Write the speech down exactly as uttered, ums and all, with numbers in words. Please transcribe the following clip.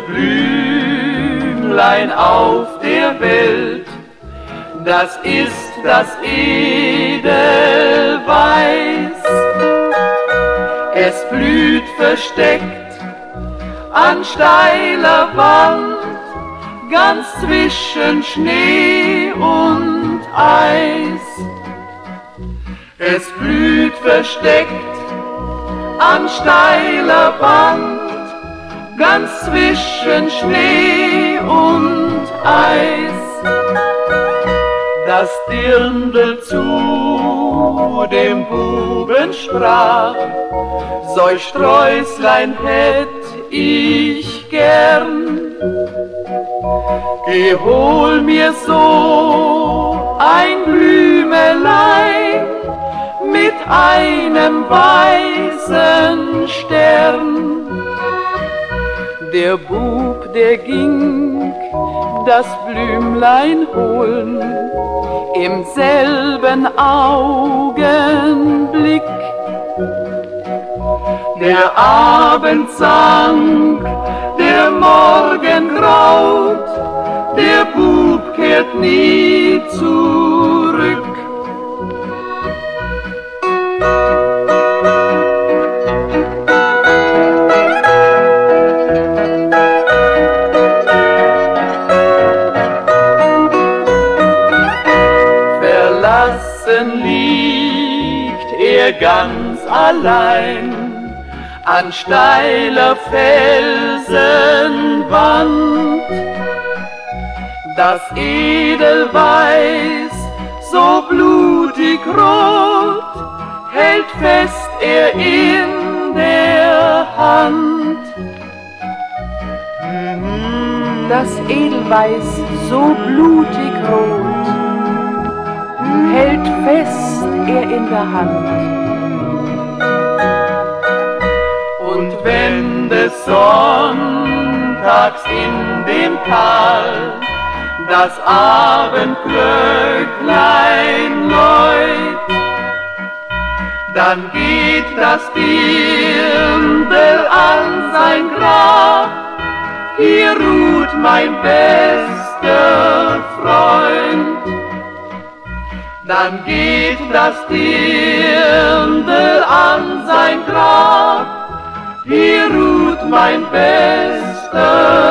Blümlein auf der Welt, das ist das Edelweiß. Es blüht versteckt an steiler Wand, ganz zwischen Schnee und Eis. Es blüht versteckt an steiler Wand, ganz zwischen Schnee und Eis. Das Dirndl zu dem Buben sprach: Solch Sträußlein hätt ich gern. Geh, hol mir so ein Blümelein mit einem weißen Stern. Der Bub, der ging das Blümlein holen, im selben Augenblick. Der Abend sank, der Morgen graut, der Bub kehrt nie zurück. Verlassen liegt er ganz allein an steiler Felsenwand. Das Edelweiß, so blutig rot, hält fest er in der Hand. Das Edelweiß, so blutig rot, hält fest er in der Hand. Und wenn des Sonntags in dem Tal das Abendglöcklein läut, dann geht das Dirndl an sein Grab. Hier ruht mein bester Freund. Dann geht das Dirndl an sein Grab. Hier ruht mein bester